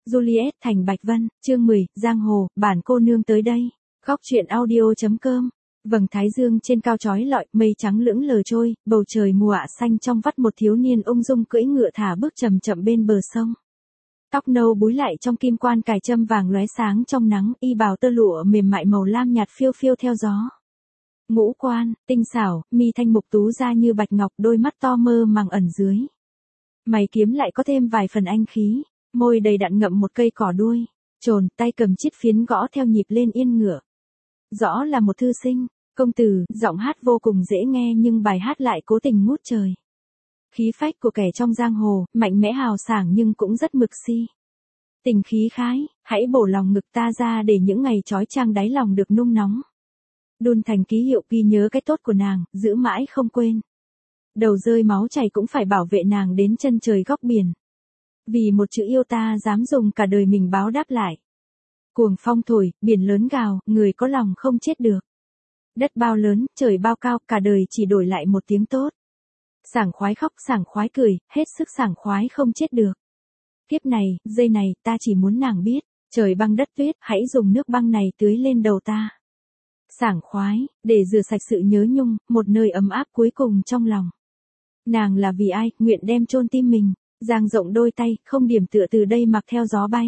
Juliet thành Bạch Vân, chương 10, Giang Hồ, bản cô nương tới đây. Góc truyện audio.com. Vầng thái dương trên cao chói lọi, mây trắng lững lờ trôi, bầu trời mùa ạ xanh trong vắt một thiếu niên ung dung cưỡi ngựa thả bước chậm chậm bên bờ sông. Tóc nâu búi lại trong kim quan cài châm vàng lóe sáng trong nắng, y bào tơ lụa mềm mại màu lam nhạt phiêu phiêu theo gió. Ngũ quan, tinh xảo, mi thanh mục tú da như bạch ngọc, đôi mắt to mơ màng ẩn dưới. Mày kiếm lại có thêm vài phần anh khí, môi đầy đặn ngậm một cây cỏ đuôi, trồn, tay cầm chiếc phiến gõ theo nhịp lên yên ngựa. Rõ là một thư sinh, công tử, giọng hát vô cùng dễ nghe nhưng bài hát lại cố tình ngút trời. Khí phách của kẻ trong giang hồ, mạnh mẽ hào sảng nhưng cũng rất mực si. Tình khí khái, hãy bổ lòng ngực ta ra để những ngày trói trang đáy lòng được nung nóng. Đun thành ký hiệu ghi nhớ cái tốt của nàng, giữ mãi không quên. Đầu rơi máu chảy cũng phải bảo vệ nàng đến chân trời góc biển. Vì một chữ yêu ta dám dùng cả đời mình báo đáp lại. Cuồng phong thổi, biển lớn gào, người có lòng không chết được. Đất bao lớn, trời bao cao, cả đời chỉ đổi lại một tiếng tốt. Sảng khoái khóc, sảng khoái cười, hết sức sảng khoái không chết được. Kiếp này, giây này, ta chỉ muốn nàng biết, trời băng đất tuyết, hãy dùng nước băng này tưới lên đầu ta. Sảng khoái, để rửa sạch sự nhớ nhung, một nơi ấm áp cuối cùng trong lòng. Nàng là vì ai, nguyện đem chôn tim mình, dang rộng đôi tay, không điểm tựa từ đây mặc theo gió bay.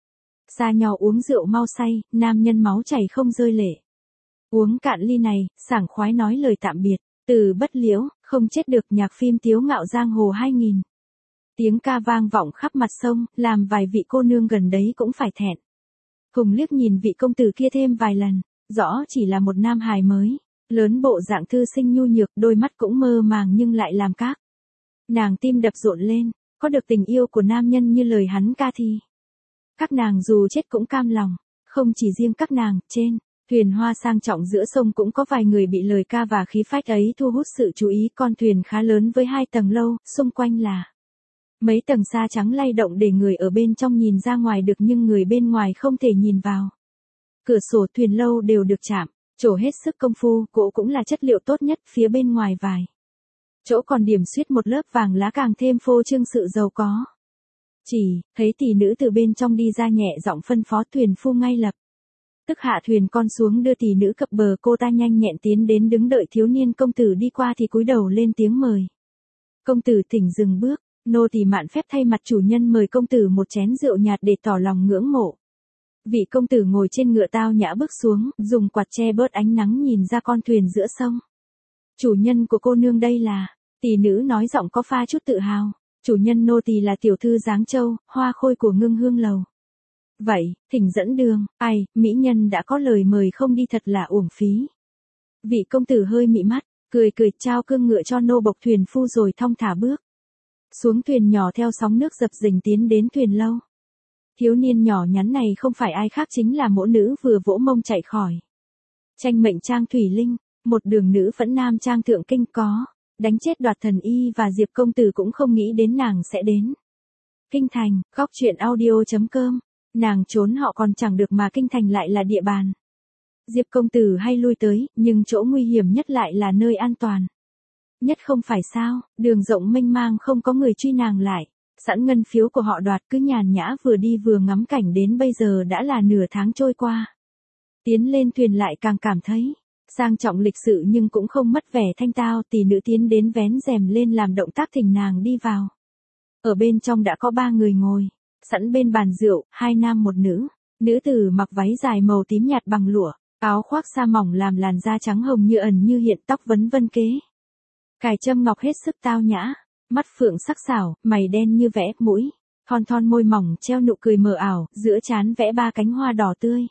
Xa nhau uống rượu mau say, nam nhân máu chảy không rơi lệ. Uống cạn ly này, sảng khoái nói lời tạm biệt, từ bất liễu, không chết được nhạc phim tiếu ngạo giang hồ 2000. Tiếng ca vang vọng khắp mặt sông, làm vài vị cô nương gần đấy cũng phải thẹn. Cùng liếc nhìn vị công tử kia thêm vài lần, rõ chỉ là một nam hài mới, lớn bộ dạng thư sinh nhu nhược, đôi mắt cũng mơ màng nhưng lại làm các. Nàng tim đập rộn lên, có được tình yêu của nam nhân như lời hắn ca thì. Các nàng dù chết cũng cam lòng, không chỉ riêng các nàng, trên thuyền hoa sang trọng giữa sông cũng có vài người bị lời ca và khí phách ấy thu hút sự chú ý. Con thuyền khá lớn với 2 tầng lâu, xung quanh là mấy tầng sa trắng lay động để người ở bên trong nhìn ra ngoài được nhưng người bên ngoài không thể nhìn vào. Cửa sổ thuyền lâu đều được chạm, trổ hết sức công phu, gỗ cũng là chất liệu tốt nhất, phía bên ngoài vài chỗ còn điểm xuyết một lớp vàng lá càng thêm phô trương sự giàu có. Chỉ thấy tỷ nữ từ bên trong đi ra nhẹ giọng phân phó, thuyền phu ngay lập tức hạ thuyền con xuống đưa tỷ nữ cập bờ. Cô ta nhanh nhẹn tiến đến đứng đợi thiếu niên công tử đi qua thì cúi đầu lên tiếng mời. Công tử thỉnh dừng bước, nô tỳ mạn phép thay mặt chủ nhân mời công tử một chén rượu nhạt để tỏ lòng ngưỡng mộ. Vị công tử ngồi trên ngựa tao nhã bước xuống, dùng quạt che bớt ánh nắng nhìn ra con thuyền giữa sông. Chủ nhân của cô nương đây là, tỷ nữ nói giọng có pha chút tự hào. Chủ nhân nô tỳ là tiểu thư Giáng Châu, hoa khôi của Ngưng Hương Lầu. Vậy, thỉnh dẫn đường, ai, mỹ nhân đã có lời mời không đi thật là uổng phí. Vị công tử hơi mị mắt, cười cười trao cương ngựa cho nô bộc thuyền phu rồi thong thả bước xuống thuyền nhỏ theo sóng nước dập dềnh tiến đến thuyền lâu. Thiếu niên nhỏ nhắn này không phải ai khác chính là mỗ nữ vừa vỗ mông chạy khỏi tranh mệnh trang Thủy Linh, một đường nữ phẫn nam trang thượng kinh có đánh chết Đoạt Thần Y và Diệp công tử cũng không nghĩ đến nàng sẽ đến kinh thành. Góc truyện audio.com. Nàng trốn họ còn chẳng được mà kinh thành lại là địa bàn Diệp công tử hay lui tới, nhưng chỗ nguy hiểm nhất lại là nơi an toàn nhất không phải sao. Đường rộng mênh mang không có người truy nàng lại, sẵn ngân phiếu của họ Đoạt cứ nhàn nhã vừa đi vừa ngắm cảnh. Đến bây giờ đã là nửa tháng trôi qua, tiến lên thuyền lại càng cảm thấy sang trọng lịch sự nhưng cũng không mất vẻ thanh tao. Tỷ nữ tiến đến vén rèm lên làm động tác thỉnh nàng đi vào. Ở bên trong đã có 3 người ngồi sẵn bên bàn rượu, 2 nam 1 nữ. Nữ tử mặc váy dài màu tím nhạt bằng lụa, áo khoác sa mỏng làm làn da trắng hồng như ẩn như hiện, tóc vấn vân kế cài châm ngọc hết sức tao nhã, mắt phượng sắc sảo, mày đen như vẽ, mũi thon thon, môi mỏng treo nụ cười mờ ảo, giữa trán vẽ 3 cánh hoa đỏ tươi,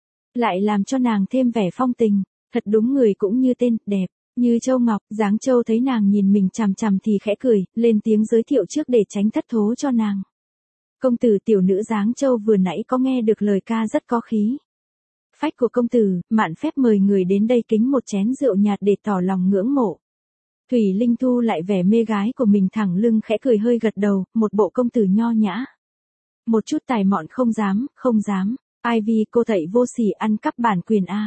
lại làm cho nàng thêm vẻ phong tình. Thật đúng người cũng như tên, đẹp như châu ngọc. Giáng Châu thấy nàng nhìn mình chằm chằm thì khẽ cười, lên tiếng giới thiệu trước để tránh thất thố cho nàng. Công tử, tiểu nữ Giáng Châu vừa nãy có nghe được lời ca rất có khí phách của công tử, mạn phép mời người đến đây kính một chén rượu nhạt để tỏ lòng ngưỡng mộ. Thủy Linh thu lại vẻ mê gái của mình, thẳng lưng khẽ cười hơi gật đầu, một bộ công tử nho nhã. Một chút tài mọn không dám, không dám. Ivy cô thầy vô sỉ ăn cắp bản quyền a.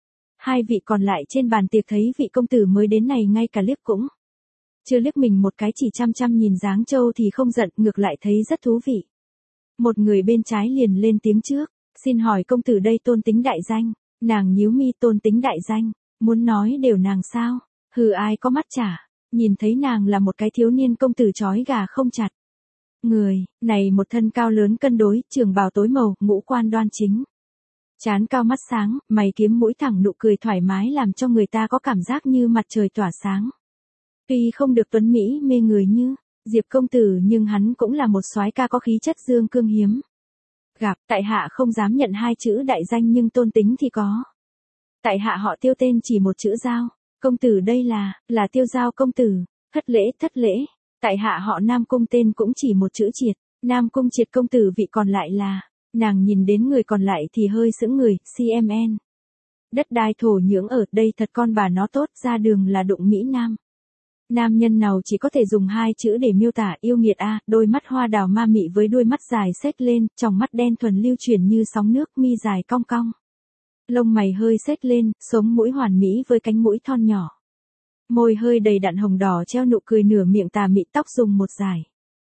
2 vị còn lại trên bàn tiệc thấy vị công tử mới đến này ngay cả liếc cũng chưa liếc mình một cái, chỉ chăm chăm nhìn Giáng Châu thì không giận, ngược lại thấy rất thú vị. Một người bên trái liền lên tiếng trước, xin hỏi công tử đây tôn tính đại danh. Nàng nhíu mi, tôn tính đại danh, muốn nói đều nàng sao? Hừ, ai có mắt chả, nhìn thấy nàng là một cái thiếu niên công tử trói gà không chặt. Người này một thân cao lớn cân đối, trường bào tối màu, ngũ quan đoan chính. Trán cao mắt sáng, mày kiếm mũi thẳng, nụ cười thoải mái làm cho người ta có cảm giác như mặt trời tỏa sáng. Tuy không được tuấn mỹ mê người như Diệp công tử nhưng hắn cũng là một soái ca có khí chất dương cương hiếm. Gặp, tại hạ không dám nhận hai chữ đại danh nhưng tôn tính thì có. Tại hạ họ Tiêu, tên chỉ một chữ Giao. Công tử đây là Tiêu Giao công tử. Thất lễ. Tại hạ họ Nam Cung, tên cũng chỉ một chữ Triệt. Nam Cung Triệt công tử, vị còn lại là. Nàng nhìn đến người còn lại thì hơi sững người, CMN. Đất đai thổ nhưỡng ở đây thật con bà nó tốt, ra đường là đụng Mỹ Nam. Nam nhân nào chỉ có thể dùng hai chữ để miêu tả, yêu nghiệt a, đôi mắt hoa đào ma mị với đôi mắt dài xếch lên, tròng mắt đen thuần lưu chuyển như sóng nước, mi dài cong cong. Lông mày hơi xếch lên, sống mũi hoàn mỹ với cánh mũi thon nhỏ. Môi hơi đầy đặn hồng đỏ treo nụ cười nửa miệng tà mị, tóc dùng một dải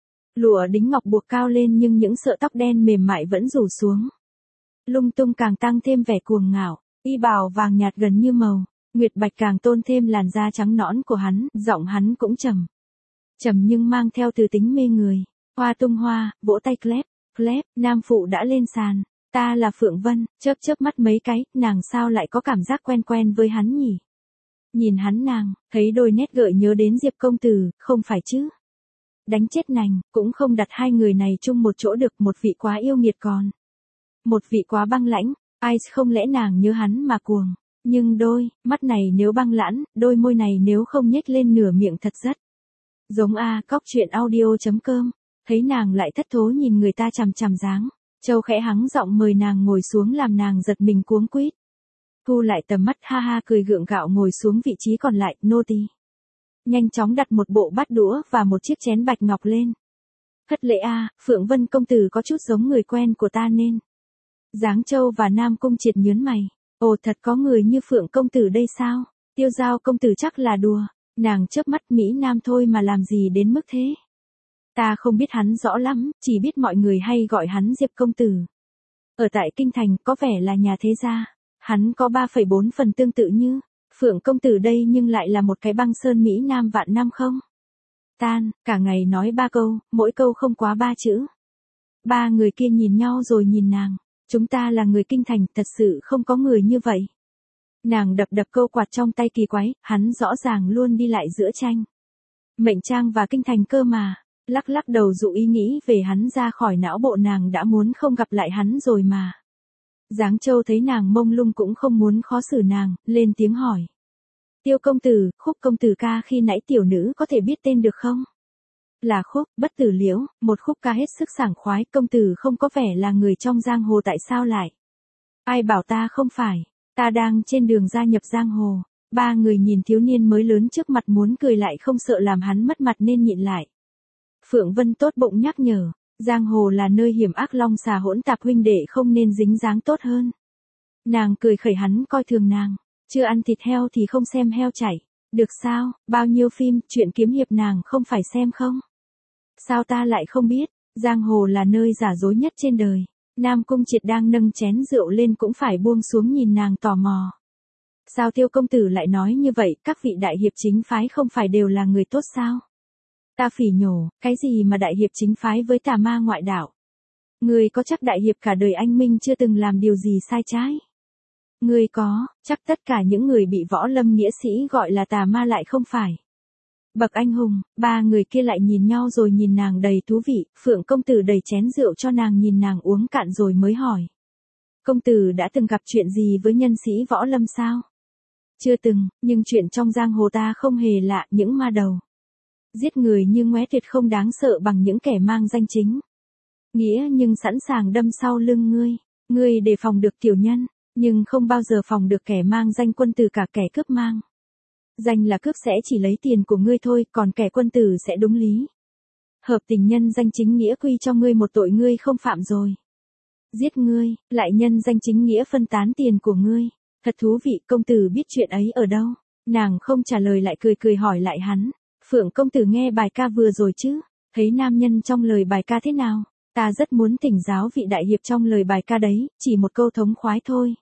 lụa đính ngọc buộc cao lên nhưng những sợi tóc đen mềm mại vẫn rủ xuống. Lung tung càng tăng thêm vẻ cuồng ngạo, y bào vàng nhạt gần như màu nguyệt bạch càng tôn thêm làn da trắng nõn của hắn, giọng hắn cũng trầm nhưng mang theo từ tính mê người. Hoa tung hoa, vỗ tay clap, nam phụ đã lên sàn. Ta là Phượng Vân, chớp mắt mấy cái, nàng sao lại có cảm giác quen với hắn nhỉ? Nhìn hắn nàng, thấy đôi nét gợi nhớ đến Diệp công tử, không phải chứ? Đánh chết nành, cũng không đặt hai người này chung một chỗ được, một vị quá yêu nghiệt còn. Một vị quá băng lãnh, ai không lẽ nàng nhớ hắn mà cuồng. Nhưng đôi mắt này nếu băng lãnh, đôi môi này nếu không nhếch lên nửa miệng thật rất giống a. Cóc truyện audio.com. Thấy nàng lại thất thố nhìn người ta chằm dáng. Châu khẽ hắng giọng mời nàng ngồi xuống làm nàng giật mình cuống quýt. Thu lại tầm mắt ha ha cười gượng gạo ngồi xuống vị trí còn lại, nô tỳ. Nhanh chóng đặt một bộ bát đũa và một chiếc chén bạch ngọc lên. Thất lễ a, Phượng Vân công tử có chút giống người quen của ta nên. Giáng Châu và Nam Cung Triệt nhớn mày. Ồ, thật có người như Phượng công tử đây sao? Tiêu Giao công tử chắc là đùa. Nàng chớp mắt, Mỹ Nam thôi mà làm gì đến mức thế? Ta không biết hắn rõ lắm, chỉ biết mọi người hay gọi hắn Diệp công tử. Ở tại Kinh Thành có vẻ là nhà thế gia. Hắn có 3,4 phần tương tự như Phượng công tử đây nhưng lại là một cái băng sơn Mỹ Nam vạn năm không? Tan, cả ngày nói 3 câu, mỗi câu không quá 3 chữ. Ba người kia nhìn nhau rồi nhìn nàng. Chúng ta là người Kinh Thành, thật sự không có người như vậy. Nàng đập câu quạt trong tay kỳ quái, hắn rõ ràng luôn đi lại giữa tranh Mệnh Trang và Kinh Thành cơ mà. Lắc đầu dụ ý nghĩ về hắn ra khỏi não bộ, nàng đã muốn không gặp lại hắn rồi mà. Giáng Châu thấy nàng mông lung cũng không muốn khó xử nàng, lên tiếng hỏi. Tiêu công tử, khúc công tử ca khi nãy tiểu nữ có thể biết tên được không? Là khúc Bất Tử Liễu, một khúc ca hết sức sảng khoái, công tử không có vẻ là người trong giang hồ tại sao lại? Ai bảo ta không phải, ta đang trên đường gia nhập giang hồ. Ba người nhìn thiếu niên mới lớn trước mặt muốn cười lại không sợ làm hắn mất mặt nên nhịn lại. Phượng Vân tốt bụng nhắc nhở, giang hồ là nơi hiểm ác long xà hỗn tạp, huynh đệ không nên dính dáng tốt hơn. Nàng cười khẩy hắn coi thường nàng, chưa ăn thịt heo thì không xem heo chảy, được sao, bao nhiêu phim, chuyện kiếm hiệp nàng không phải xem không? Sao ta lại không biết, giang hồ là nơi giả dối nhất trên đời. Nam Cung Triệt đang nâng chén rượu lên cũng phải buông xuống nhìn nàng tò mò. Sao Tiêu công tử lại nói như vậy, các vị đại hiệp chính phái không phải đều là người tốt sao? Ta phỉ nhổ, cái gì mà đại hiệp chính phái với tà ma ngoại đạo? Người có chắc đại hiệp cả đời anh minh chưa từng làm điều gì sai trái? Người có, chắc tất cả những người bị võ lâm nghĩa sĩ gọi là tà ma lại không phải bậc anh hùng. Ba người kia lại nhìn nhau rồi nhìn nàng đầy thú vị. Phượng công tử đầy chén rượu cho nàng nhìn nàng uống cạn rồi mới hỏi. Công tử đã từng gặp chuyện gì với nhân sĩ võ lâm sao? Chưa từng, nhưng chuyện trong giang hồ ta không hề lạ, những ma đầu giết người như ngoé tuyệt không đáng sợ bằng những kẻ mang danh chính nghĩa nhưng sẵn sàng đâm sau lưng ngươi. Ngươi đề phòng được tiểu nhân, nhưng không bao giờ phòng được kẻ mang danh quân tử cả. Kẻ cướp mang danh là cướp sẽ chỉ lấy tiền của ngươi thôi, còn kẻ quân tử sẽ đúng lý hợp tình nhân danh chính nghĩa quy cho ngươi một tội ngươi không phạm rồi. Giết ngươi, lại nhân danh chính nghĩa phân tán tiền của ngươi. Thật thú vị, công tử biết chuyện ấy ở đâu? Nàng không trả lời lại cười hỏi lại hắn. Phượng công tử nghe bài ca vừa rồi chứ? Thấy nam nhân trong lời bài ca thế nào? Ta rất muốn thỉnh giáo vị đại hiệp trong lời bài ca đấy, chỉ một câu thống khoái thôi.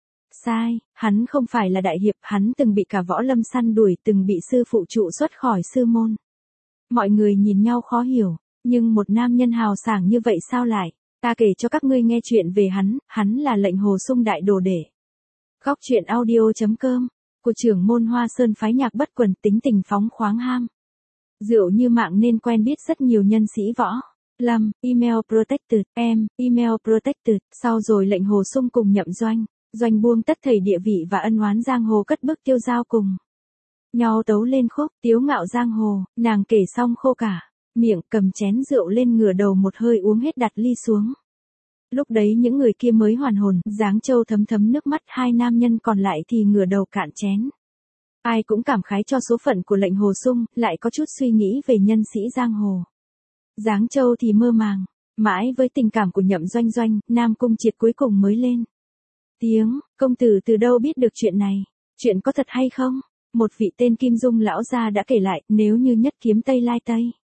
Sai, hắn không phải là đại hiệp, hắn từng bị cả võ lâm săn đuổi, từng bị sư phụ trụ xuất khỏi sư môn. Mọi người nhìn nhau khó hiểu, nhưng một nam nhân hào sảng như vậy sao lại? Ta kể cho các ngươi nghe chuyện về hắn là Lệnh Hồ Sung đại đồ đệ. Góc truyện audio.com, của trưởng môn Hoa Sơn phái Nhạc Bất Quần, tính tình phóng khoáng ham. Rượu như mạng nên quen biết rất nhiều nhân sĩ võ lâm, email protected, email protected, sau rồi Lệnh Hồ Sung cùng Nhậm Doanh buông tất thảy địa vị và ân oán giang hồ cất bước tiêu giao cùng nhau tấu lên khúc Tiếu Ngạo Giang Hồ, nàng kể xong khô cả miệng, cầm chén rượu lên ngửa đầu một hơi uống hết, đặt ly xuống. Lúc đấy những người kia mới hoàn hồn, Giáng Châu thấm thấm nước mắt, hai nam nhân còn lại thì ngửa đầu cạn chén. Ai cũng cảm khái cho số phận của Lệnh Hồ Sung, lại có chút suy nghĩ về nhân sĩ giang hồ. Giáng Châu thì mơ màng, mãi với tình cảm của Nhậm Doanh, Nam Cung Triệt cuối cùng mới lên tiếng, công tử từ đâu biết được chuyện này, chuyện có thật hay không? Một vị tên Kim Dung lão gia đã kể lại, nếu như nhất kiếm Tây Lai Tây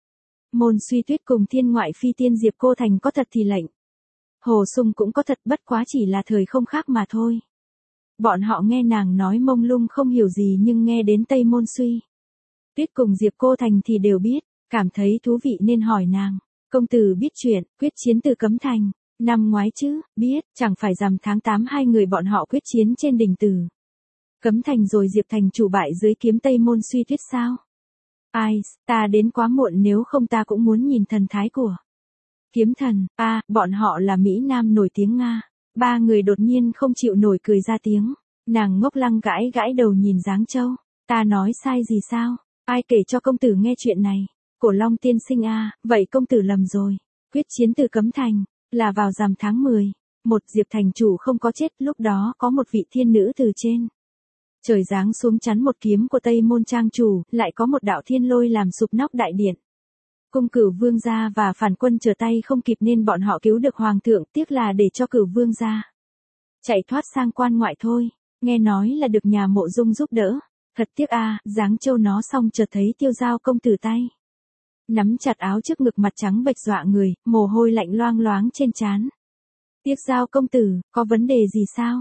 môn Suy Tuyết cùng thiên ngoại phi tiên Diệp Cô Thành có thật thì Lệnh Hồ Sung cũng có thật, bất quá chỉ là thời không khác mà thôi. Bọn họ nghe nàng nói mông lung không hiểu gì, nhưng nghe đến Tây môn Suy Tuyết cùng Diệp Cô Thành thì đều biết, cảm thấy thú vị nên hỏi nàng. Công tử biết chuyện quyết chiến từ Cấm Thành năm ngoái chứ? Biết, chẳng phải rằm tháng 8 hai người bọn họ quyết chiến trên đỉnh từ Cấm Thành rồi Diệp thành chủ bại dưới kiếm Tây môn Suy Tuyết sao? Ai, ta đến quá muộn, nếu không ta cũng muốn nhìn thần thái của kiếm thần. Bọn họ là Mỹ Nam nổi tiếng Nga. Ba người đột nhiên không chịu nổi cười ra tiếng. Nàng ngốc lăng gãi đầu nhìn Giáng Châu. Ta nói sai gì sao? Ai kể cho công tử nghe chuyện này? Cổ Long tiên sinh vậy công tử lầm rồi. Quyết chiến từ Cấm Thành là vào rằm tháng 10. Một Diệp thành chủ không có chết, lúc đó có một vị thiên nữ từ trên trời giáng xuống chắn một kiếm của Tây môn trang chủ, lại có một đạo thiên lôi làm sụp nóc đại điện. Cung Cửu vương gia và phản quân trở tay không kịp nên bọn họ cứu được hoàng thượng, tiếc là để cho Cửu vương gia chạy thoát sang quan ngoại thôi. Nghe nói là được nhà Mộ Dung giúp đỡ. Thật tiếc Giáng Châu nó xong chợt thấy Tiêu Giao công tử tay nắm chặt áo trước ngực, mặt trắng bệch dọa người, mồ hôi lạnh loang loáng trên trán. Tiếc Giao công tử, có vấn đề gì sao?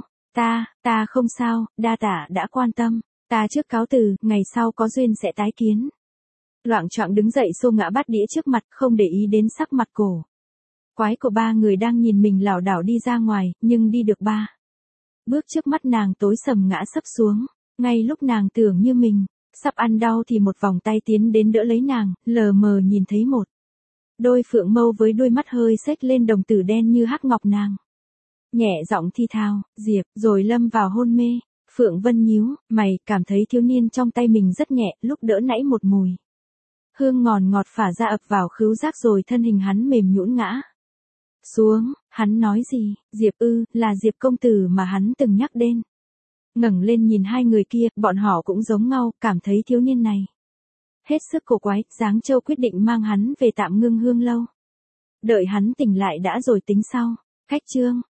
Ta không sao, đa tạ đã quan tâm. Ta trước cáo từ, ngày sau có duyên sẽ tái kiến. Loạng choạng đứng dậy xô ngã bát đĩa trước mặt, không để ý đến sắc mặt cổ quái của ba người đang nhìn mình lảo đảo đi ra ngoài, nhưng đi được 3 bước trước mắt nàng tối sầm ngã sấp xuống. Ngay lúc nàng tưởng như mình sắp ăn đau thì một vòng tay tiến đến đỡ lấy nàng, lờ mờ nhìn thấy một đôi phượng mâu với đôi mắt hơi xếch lên, đồng tử đen như hắc ngọc. Nàng nhẹ giọng thi thào, Diệp, rồi lâm vào hôn mê. Phượng Vân nhíu mày, cảm thấy thiếu niên trong tay mình rất nhẹ, lúc đỡ nãy một mùi hương ngọt phả ra ập vào khứu giác, rồi thân hình hắn mềm nhũn ngã xuống. Hắn nói gì? Diệp là Diệp công tử mà hắn từng nhắc đến. Ngẩng lên nhìn hai người kia, bọn họ cũng giống nhau, cảm thấy thiếu niên này hết sức cổ quái. Giáng Châu quyết định mang hắn về tạm ngưng hương lâu, đợi hắn tỉnh lại đã rồi tính sau. Khách trương